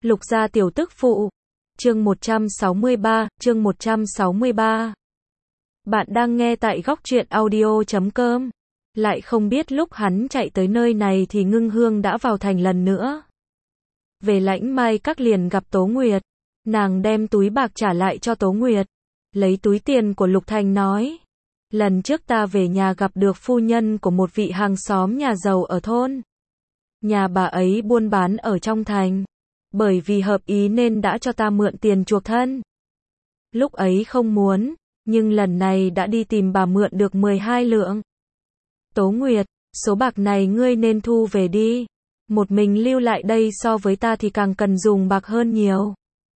Lục gia tiểu tức phụ. Chương 163. Bạn đang nghe tại góc truyện audio.com. Lại không biết lúc hắn chạy tới nơi này thì Ngưng Hương đã vào thành lần nữa. Về Lãnh Mai Các liền gặp Tố Nguyệt. Nàng đem túi bạc trả lại cho Tố Nguyệt. Lấy túi tiền của Lục Thành nói. Lần trước ta về nhà gặp được phu nhân của một vị hàng xóm nhà giàu ở thôn. Nhà bà ấy buôn bán ở trong thành. Bởi vì hợp ý nên đã cho ta mượn tiền chuộc thân. Lúc ấy không muốn, nhưng lần này đã đi tìm bà mượn được 12 lượng. Tố Nguyệt, số bạc này ngươi nên thu về đi. Một mình lưu lại đây so với ta thì càng cần dùng bạc hơn nhiều.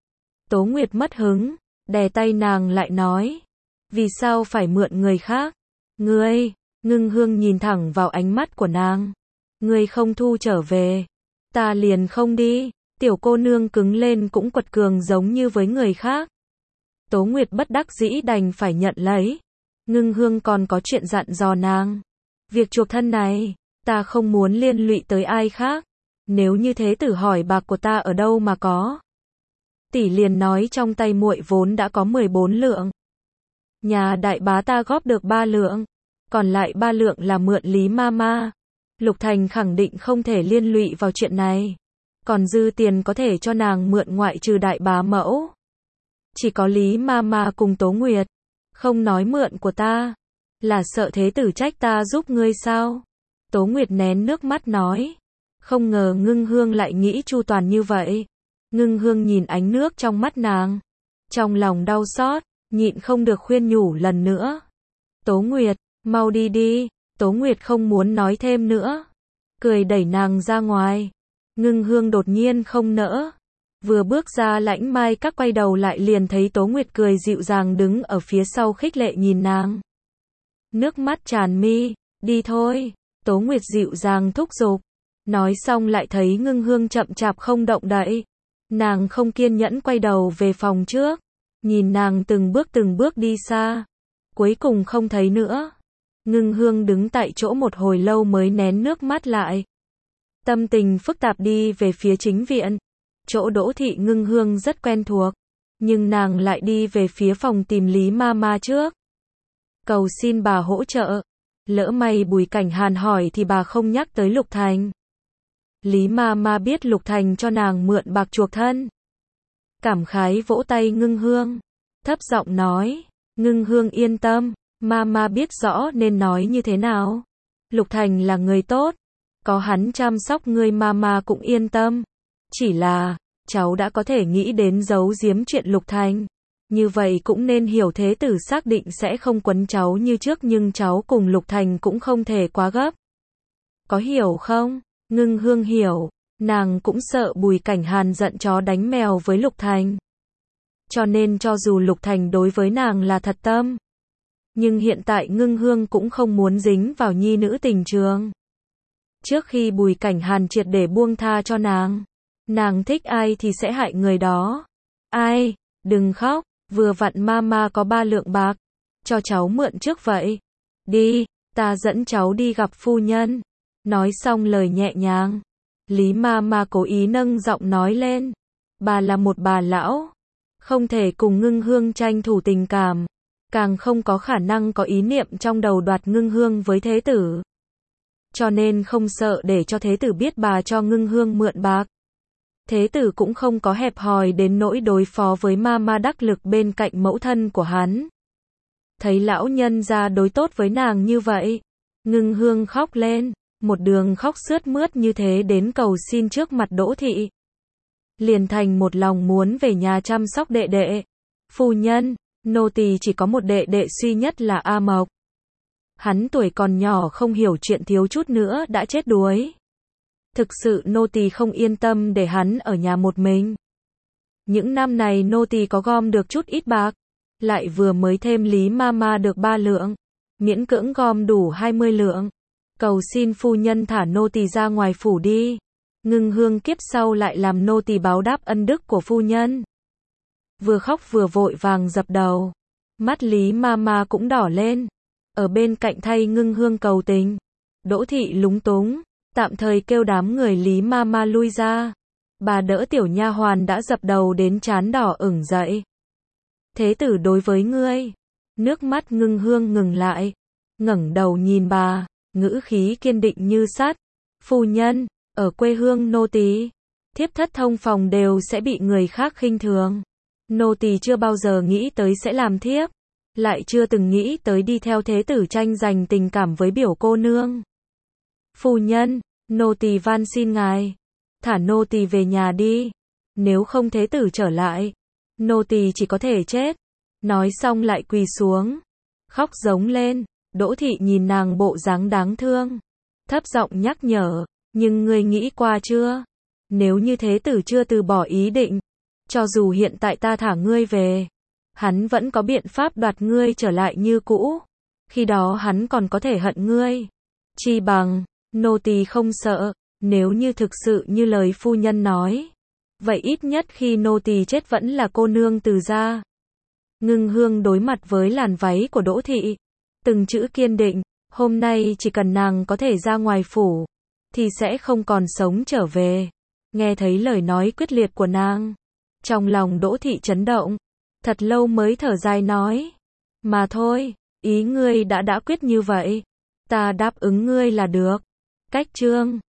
Tố Nguyệt mất hứng, đè tay nàng lại nói. Vì sao phải mượn người khác? Ngươi, Ngưng Hương nhìn thẳng vào ánh mắt của nàng. Ngươi không thu trở về, ta liền không đi. Tiểu cô nương cứng lên cũng quật cường giống như với người khác. Tố Nguyệt bất đắc dĩ đành phải nhận lấy. Ngưng Hương còn có chuyện dặn dò nàng. Việc chuộc thân này, ta không muốn liên lụy tới ai khác. Nếu như thế tử hỏi bạc của ta ở đâu mà có. Tỷ liền nói trong tay muội vốn đã có 14 lượng. Nhà đại bá ta góp được 3 lượng. Còn lại 3 lượng là mượn Lý Mama. Lục Thành khẳng định không thể liên lụy vào chuyện này. Còn dư tiền có thể cho nàng mượn ngoại trừ đại bá mẫu. Chỉ có Lý Mama cùng Tố Nguyệt. Không nói mượn của ta. Là sợ thế tử trách ta giúp ngươi sao? Tố Nguyệt nén nước mắt nói. Không ngờ Ngưng Hương lại nghĩ chu toàn như vậy. Ngưng Hương nhìn ánh nước trong mắt nàng. Trong lòng đau xót, nhịn không được khuyên nhủ lần nữa. Tố Nguyệt, mau đi đi. Tố Nguyệt không muốn nói thêm nữa. Cười đẩy nàng ra ngoài. Ngưng Hương đột nhiên không nỡ. Vừa bước ra Lãnh Mai Các quay đầu lại liền thấy Tố Nguyệt cười dịu dàng đứng ở phía sau khích lệ nhìn nàng. Nước mắt tràn mi, đi thôi. Tố Nguyệt dịu dàng thúc giục. Nói xong lại thấy Ngưng Hương chậm chạp không động đậy. Nàng không kiên nhẫn quay đầu về phòng trước. Nhìn nàng từng bước đi xa. Cuối cùng không thấy nữa. Ngưng Hương đứng tại chỗ một hồi lâu mới nén nước mắt lại. Tâm tình phức tạp đi về phía chính viện. Chỗ Đỗ thị Ngưng Hương rất quen thuộc. Nhưng nàng lại đi về phía phòng tìm Lý Mama trước. Cầu xin bà hỗ trợ. Lỡ may Bùi Cảnh Hàn hỏi thì bà không nhắc tới Lục Thành. Lý Mama biết Lục Thành cho nàng mượn bạc chuộc thân. Cảm khái vỗ tay Ngưng Hương. Thấp giọng nói. Ngưng Hương yên tâm. Mama biết rõ nên nói như thế nào. Lục Thành là người tốt. Có hắn chăm sóc ngươi Mama cũng yên tâm. Chỉ là, cháu đã có thể nghĩ đến giấu giếm chuyện Lục Thành. Như vậy cũng nên hiểu thế tử xác định sẽ không quấn cháu như trước nhưng cháu cùng Lục Thành cũng không thể quá gấp. Có hiểu không? Ngưng Hương hiểu. Nàng cũng sợ Bùi Cảnh Hàn giận chó đánh mèo với Lục Thành. Cho nên cho dù Lục Thành đối với nàng là thật tâm. Nhưng hiện tại Ngưng Hương cũng không muốn dính vào nhi nữ tình trường. Trước khi Bùi Cảnh Hàn triệt để buông tha cho nàng. Nàng thích ai thì sẽ hại người đó. Ai? Đừng khóc. Vừa vặn Mama có 3 lượng bạc. Cho cháu mượn trước vậy. Đi, ta dẫn cháu đi gặp phu nhân. Nói xong lời nhẹ nhàng. Lý Mama cố ý nâng giọng nói lên. Bà là một bà lão. Không thể cùng Ngưng Hương tranh thủ tình cảm. Càng không có khả năng có ý niệm trong đầu đoạt Ngưng Hương với thế tử. Cho nên không sợ để cho thế tử biết bà cho Ngưng Hương mượn bạc. Thế tử cũng không có hẹp hòi đến nỗi đối phó với Mama đắc lực bên cạnh mẫu thân của hắn. Thấy lão nhân ra đối tốt với nàng như vậy. Ngưng Hương khóc lên. Một đường khóc sướt mướt như thế đến cầu xin trước mặt Đỗ thị. Liền thành một lòng muốn về nhà chăm sóc đệ đệ. Phu nhân, nô tỳ chỉ có một đệ đệ duy nhất là A Mộc. Hắn tuổi còn nhỏ không hiểu chuyện thiếu chút nữa đã chết đuối. Thực sự nô tỳ không yên tâm để hắn ở nhà một mình. Những năm này nô tỳ có gom được chút ít bạc. Lại vừa mới thêm Lý Mama được 3 lượng. Miễn cưỡng gom đủ 20 lượng. Cầu xin phu nhân thả nô tỳ ra ngoài phủ đi. Ngưng Hương kiếp sau lại làm nô tỳ báo đáp ân đức của phu nhân. Vừa khóc vừa vội vàng dập đầu. Mắt Lý Mama cũng đỏ lên. Ở bên cạnh thay Ngưng Hương cầu tình. Đỗ thị lúng túng. Tạm thời kêu đám người Lý Mama lui ra. Bà đỡ tiểu nha hoàn đã dập đầu đến trán đỏ ửng dậy. Thế tử đối với ngươi. Nước mắt Ngưng Hương ngừng lại, ngẩng đầu nhìn bà, ngữ khí kiên định như sắt. Phu nhân, ở quê hương nô tỳ, thiếp thất thông phòng đều sẽ bị người khác khinh thường. Nô tỳ chưa bao giờ nghĩ tới sẽ làm thiếp, lại chưa từng nghĩ tới đi theo thế tử tranh giành tình cảm với biểu cô nương. Phu nhân, nô tỳ van xin ngài, thả nô tỳ về nhà đi, nếu không thế tử trở lại, nô tỳ chỉ có thể chết. Nói xong lại quỳ xuống, khóc giống lên. Đỗ thị nhìn nàng bộ dáng đáng thương, thấp giọng nhắc nhở, nhưng ngươi nghĩ qua chưa? Nếu như thế tử chưa từ bỏ ý định, cho dù hiện tại ta thả ngươi về, hắn vẫn có biện pháp đoạt ngươi trở lại như cũ. Khi đó hắn còn có thể hận ngươi. Chi bằng, nô tỳ không sợ, nếu như thực sự như lời phu nhân nói, vậy ít nhất khi nô tỳ chết vẫn là cô nương Từ gia. Ngưng Hương đối mặt với làn váy của Đỗ thị, từng chữ kiên định, hôm nay chỉ cần nàng có thể ra ngoài phủ, thì sẽ không còn sống trở về. Nghe thấy lời nói quyết liệt của nàng, trong lòng Đỗ thị chấn động, thật lâu mới thở dài nói, mà thôi, ý ngươi đã quyết như vậy, ta đáp ứng ngươi là được. Cách chương